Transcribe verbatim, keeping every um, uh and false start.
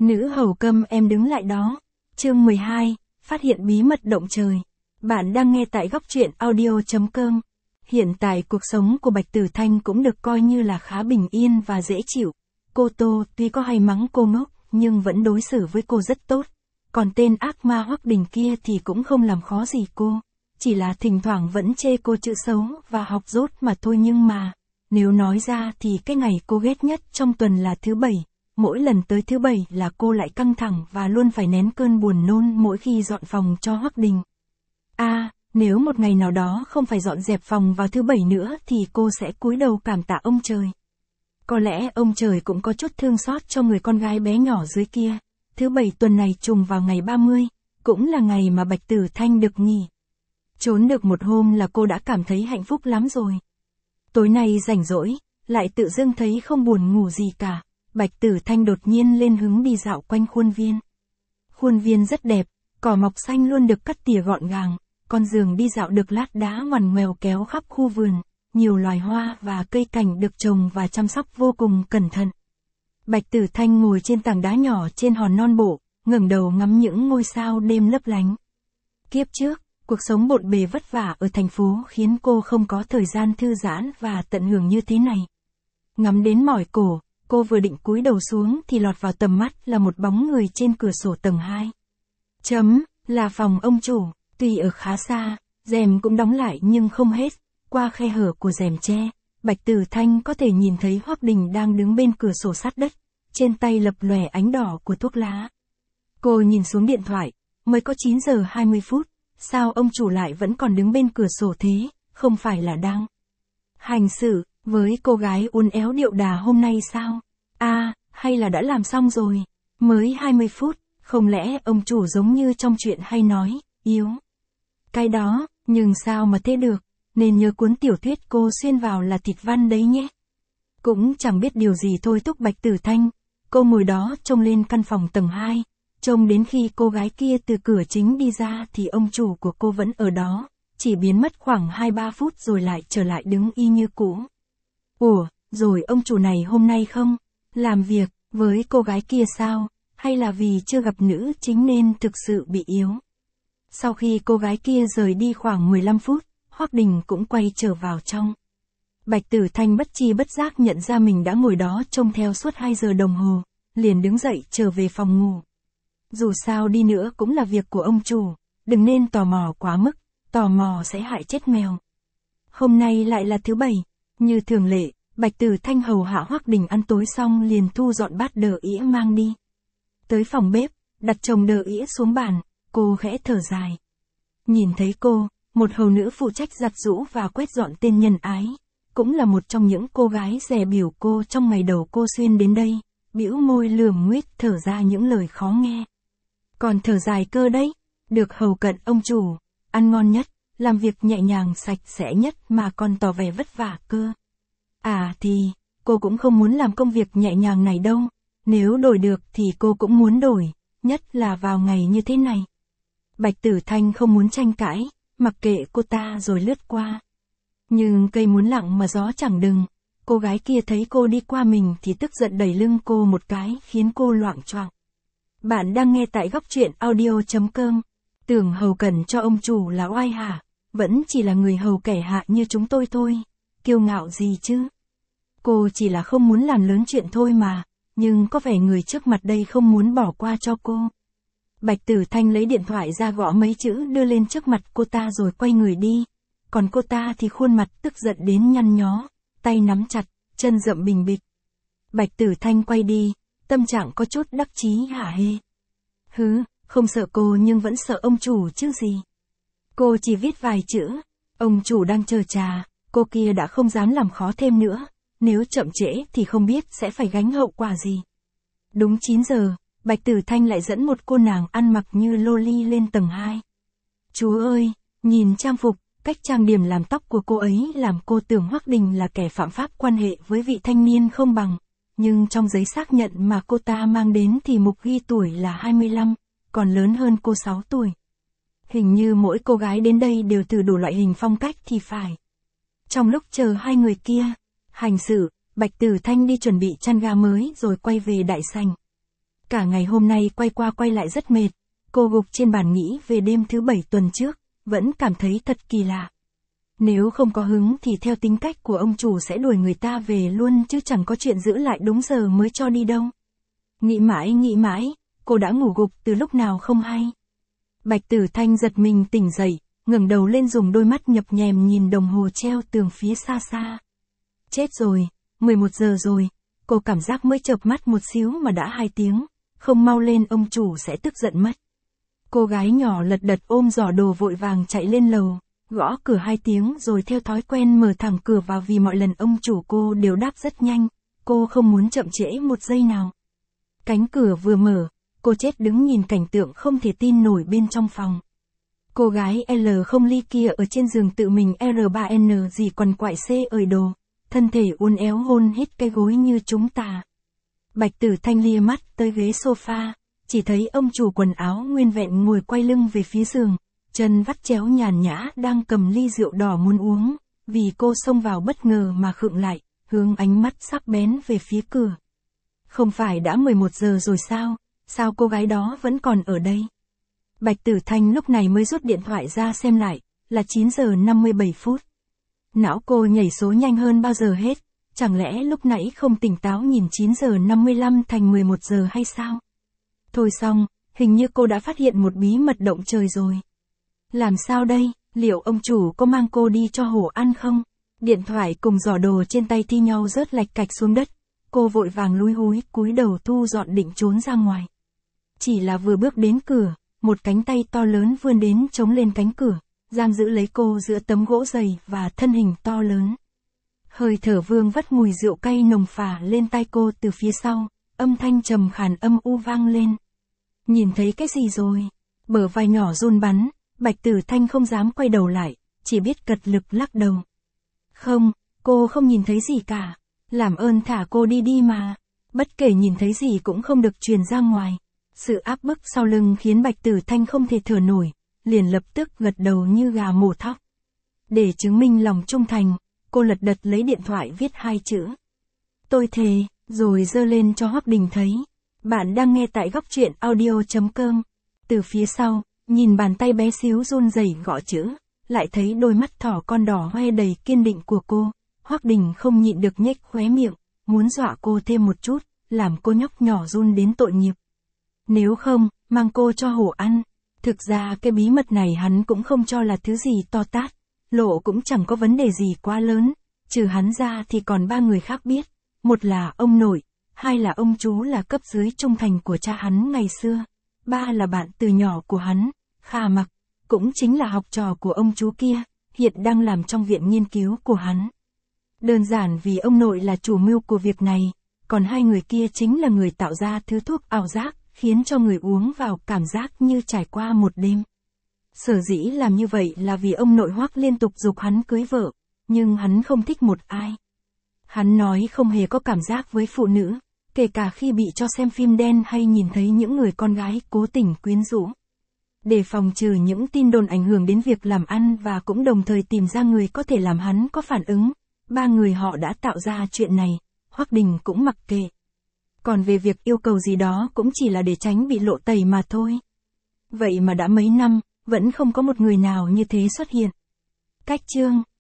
Nữ hầu câm em đứng lại đó. Chương mười hai, phát hiện bí mật động trời. Bạn đang nghe tại góc truyện audio chấm com. Hiện tại cuộc sống của Bạch Tử Thanh cũng được coi như là khá bình yên và dễ chịu. Cô Tô tuy có hay mắng cô ngốc, nhưng vẫn đối xử với cô rất tốt. Còn tên ác ma Hoắc Đình kia thì cũng không làm khó gì cô. Chỉ là thỉnh thoảng vẫn chê cô chữ xấu và học dốt mà thôi, nhưng mà, nếu nói ra thì cái ngày cô ghét nhất trong tuần là thứ bảy. Mỗi lần tới thứ bảy là cô lại căng thẳng và luôn phải nén cơn buồn nôn mỗi khi dọn phòng cho Hoắc Đình. À, nếu một ngày nào đó không phải dọn dẹp phòng vào thứ bảy nữa thì cô sẽ cúi đầu cảm tạ ông trời. Có lẽ ông trời cũng có chút thương xót cho người con gái bé nhỏ dưới kia. Thứ bảy tuần này trùng vào ngày ba mươi, cũng là ngày mà Bạch Tử Thanh được nghỉ. Trốn được một hôm là cô đã cảm thấy hạnh phúc lắm rồi. Tối nay rảnh rỗi, lại tự dưng thấy không buồn ngủ gì cả. Bạch Tử Thanh đột nhiên lên hứng đi dạo quanh khuôn viên. Khuôn viên rất đẹp, cỏ mọc xanh luôn được cắt tỉa gọn gàng, con giường đi dạo được lát đá ngoằn ngoèo kéo khắp khu vườn, nhiều loài hoa và cây cảnh được trồng và chăm sóc vô cùng cẩn thận. Bạch Tử Thanh ngồi trên tảng đá nhỏ trên hòn non bộ, ngẩng đầu ngắm những ngôi sao đêm lấp lánh. Kiếp trước, cuộc sống bộn bề vất vả ở thành phố khiến cô không có thời gian thư giãn và tận hưởng như thế này. Ngắm đến mỏi cổ, cô vừa định cúi đầu xuống thì lọt vào tầm mắt là một bóng người trên cửa sổ tầng hai. Chấm, là phòng ông chủ, tuy ở khá xa, rèm cũng đóng lại nhưng không hết, qua khe hở của rèm tre, Bạch Tử Thanh có thể nhìn thấy Hoắc Đình đang đứng bên cửa sổ sát đất, trên tay lập lòe ánh đỏ của thuốc lá. Cô nhìn xuống điện thoại, mới có chín giờ hai mươi phút, sao ông chủ lại vẫn còn đứng bên cửa sổ thế, không phải là đang hành xử với cô gái uốn éo điệu đà hôm nay sao? À, hay là đã làm xong rồi? Mới hai mươi phút, không lẽ ông chủ giống như trong chuyện hay nói, yếu cái đó, nhưng sao mà thế được, nên nhớ cuốn tiểu thuyết cô xuyên vào là thịt văn đấy nhé. Cũng chẳng biết điều gì thôi thúc Bạch Tử Thanh, cô ngồi đó trông lên căn phòng tầng hai, trông đến khi cô gái kia từ cửa chính đi ra thì ông chủ của cô vẫn ở đó, chỉ biến mất khoảng hai ba phút rồi lại trở lại đứng y như cũ. Ủa, rồi ông chủ này hôm nay không làm việc với cô gái kia sao, hay là vì chưa gặp nữ chính nên thực sự bị yếu? Sau khi cô gái kia rời đi khoảng mười lăm phút, Hoắc Đình cũng quay trở vào trong. Bạch Tử Thanh bất chi bất giác nhận ra mình đã ngồi đó trông theo suốt hai giờ đồng hồ, liền đứng dậy trở về phòng ngủ. Dù sao đi nữa cũng là việc của ông chủ, đừng nên tò mò quá mức, tò mò sẽ hại chết mèo. Hôm nay lại là thứ bảy, như thường lệ, Bạch Tử Thanh hầu hạ Hoắc Đình ăn tối xong liền thu dọn bát đờ ĩa mang đi. Tới phòng bếp, đặt chồng đờ ĩa xuống bàn, cô khẽ thở dài. Nhìn thấy cô, một hầu nữ phụ trách giặt giũ và quét dọn tên Nhân Ái, cũng là một trong những cô gái dè biểu cô trong ngày đầu cô xuyên đến đây, bĩu môi lườm nguýt thở ra những lời khó nghe. Còn thở dài cơ đấy, được hầu cận ông chủ, ăn ngon nhất, làm việc nhẹ nhàng sạch sẽ nhất mà còn tỏ vẻ vất vả cơ. À thì, cô cũng không muốn làm công việc nhẹ nhàng này đâu, nếu đổi được thì cô cũng muốn đổi, nhất là vào ngày như thế này. Bạch Tử Thanh không muốn tranh cãi, mặc kệ cô ta rồi lướt qua. Nhưng cây muốn lặng mà gió chẳng đừng, cô gái kia thấy cô đi qua mình thì tức giận đẩy lưng cô một cái khiến cô loạng choạng. Bạn đang nghe tại góc truyện audio chấm com. Tưởng hầu cận cho ông chủ là oai hả, vẫn chỉ là người hầu kẻ hạ như chúng tôi thôi, kiêu ngạo gì chứ. Cô chỉ là không muốn làm lớn chuyện thôi mà, nhưng có vẻ người trước mặt đây không muốn bỏ qua cho cô. Bạch Tử Thanh lấy điện thoại ra gõ mấy chữ đưa lên trước mặt cô ta rồi quay người đi. Còn cô ta thì khuôn mặt tức giận đến nhăn nhó, tay nắm chặt, chân rậm bình bịch. Bạch Tử Thanh quay đi, tâm trạng có chút đắc chí hả hê. Hứ, không sợ cô nhưng vẫn sợ ông chủ chứ gì. Cô chỉ viết vài chữ, ông chủ đang chờ trà, cô kia đã không dám làm khó thêm nữa, nếu chậm trễ thì không biết sẽ phải gánh hậu quả gì. Đúng chín giờ, Bạch Tử Thanh lại dẫn một cô nàng ăn mặc như loli lên tầng hai. Chúa ơi, nhìn trang phục, cách trang điểm làm tóc của cô ấy làm cô tưởng Hoắc Đình là kẻ phạm pháp quan hệ với vị thanh niên không bằng. Nhưng trong giấy xác nhận mà cô ta mang đến thì mục ghi tuổi là hai mươi lăm, còn lớn hơn cô sáu tuổi. Hình như mỗi cô gái đến đây đều thử đủ loại hình phong cách thì phải. Trong lúc chờ hai người kia hành xử, Bạch Tử Thanh đi chuẩn bị chăn ga mới rồi quay về đại sảnh. Cả ngày hôm nay quay qua quay lại rất mệt, cô gục trên bàn nghĩ về đêm thứ bảy tuần trước, vẫn cảm thấy thật kỳ lạ. Nếu không có hứng thì theo tính cách của ông chủ sẽ đuổi người ta về luôn chứ chẳng có chuyện giữ lại đúng giờ mới cho đi đâu. Nghĩ mãi nghĩ mãi, cô đã ngủ gục từ lúc nào không hay. Bạch Tử Thanh giật mình tỉnh dậy, ngẩng đầu lên dùng đôi mắt nhập nhèm nhìn đồng hồ treo tường phía xa xa. Chết rồi, mười một giờ rồi, cô cảm giác mới chợp mắt một xíu mà đã hai tiếng, không mau lên ông chủ sẽ tức giận mất. Cô gái nhỏ lật đật ôm giỏ đồ vội vàng chạy lên lầu, gõ cửa hai tiếng rồi theo thói quen mở thẳng cửa vào vì mọi lần ông chủ cô đều đáp rất nhanh, cô không muốn chậm trễ một giây nào. Cánh cửa vừa mở, cô chết đứng nhìn cảnh tượng không thể tin nổi bên trong phòng. Cô gái L không ly kia ở trên giường tự mình R ba N gì quằn quại C ởi đồ, thân thể uốn éo hôn hít cái gối như chúng ta. Bạch Tử Thanh lia mắt tới ghế sofa, chỉ thấy ông chủ quần áo nguyên vẹn ngồi quay lưng về phía giường, chân vắt chéo nhàn nhã đang cầm ly rượu đỏ muốn uống, vì cô xông vào bất ngờ mà khựng lại, hướng ánh mắt sắc bén về phía cửa. Không phải đã mười một giờ rồi sao, sao cô gái đó vẫn còn ở đây? Bạch Tử Thanh lúc này mới rút điện thoại ra xem lại, là chín giờ năm mươi bảy phút. Não cô nhảy số nhanh hơn bao giờ hết, chẳng lẽ lúc nãy không tỉnh táo nhìn chín giờ năm mươi lăm thành mười một giờ hay sao? Thôi xong, hình như cô đã phát hiện một bí mật động trời rồi. Làm sao đây, liệu ông chủ có mang cô đi cho hổ ăn không? Điện thoại cùng giỏ đồ trên tay thi nhau rớt lạch cạch xuống đất, cô vội vàng lúi húi cúi đầu thu dọn định trốn ra ngoài. Chỉ là vừa bước đến cửa, một cánh tay to lớn vươn đến chống lên cánh cửa, giam giữ lấy cô giữa tấm gỗ dày và thân hình to lớn. Hơi thở vương vắt mùi rượu cay nồng phả lên tai cô từ phía sau, âm thanh trầm khàn âm u vang lên. Nhìn thấy cái gì rồi? Bờ vai nhỏ run bắn, Bạch Tử Thanh không dám quay đầu lại, chỉ biết cật lực lắc đầu. Không, cô không nhìn thấy gì cả. Làm ơn thả cô đi đi mà. Bất kể nhìn thấy gì cũng không được truyền ra ngoài. Sự áp bức sau lưng khiến Bạch Tử Thanh không thể thở nổi, liền lập tức gật đầu như gà mổ thóc. Để chứng minh lòng trung thành, cô lật đật lấy điện thoại viết hai chữ. Tôi thề, rồi giơ lên cho Hoắc Đình thấy. Bạn đang nghe tại góc truyện audio chấm com. Từ phía sau, nhìn bàn tay bé xíu run rẩy gõ chữ, lại thấy đôi mắt thỏ con đỏ hoe đầy kiên định của cô. Hoắc Đình không nhịn được nhếch khóe miệng, muốn dọa cô thêm một chút, làm cô nhóc nhỏ run đến tội nghiệp. Nếu không, mang cô cho hổ ăn. Thực ra cái bí mật này hắn cũng không cho là thứ gì to tát, lộ cũng chẳng có vấn đề gì quá lớn, trừ hắn ra thì còn ba người khác biết, một là ông nội, hai là ông chú là cấp dưới trung thành của cha hắn ngày xưa, ba là bạn từ nhỏ của hắn, Kha Mặc, cũng chính là học trò của ông chú kia, hiện đang làm trong viện nghiên cứu của hắn. Đơn giản vì ông nội là chủ mưu của việc này, còn hai người kia chính là người tạo ra thứ thuốc ảo giác, khiến cho người uống vào cảm giác như trải qua một đêm. Sở dĩ làm như vậy là vì ông nội Hoắc liên tục giục hắn cưới vợ, nhưng hắn không thích một ai. Hắn nói không hề có cảm giác với phụ nữ, kể cả khi bị cho xem phim đen hay nhìn thấy những người con gái cố tình quyến rũ. Để phòng trừ những tin đồn ảnh hưởng đến việc làm ăn và cũng đồng thời tìm ra người có thể làm hắn có phản ứng, ba người họ đã tạo ra chuyện này, Hoắc Đình cũng mặc kệ. Còn về việc yêu cầu gì đó cũng chỉ là để tránh bị lộ tẩy mà thôi. Vậy mà đã mấy năm, vẫn không có một người nào như thế xuất hiện. Cách chương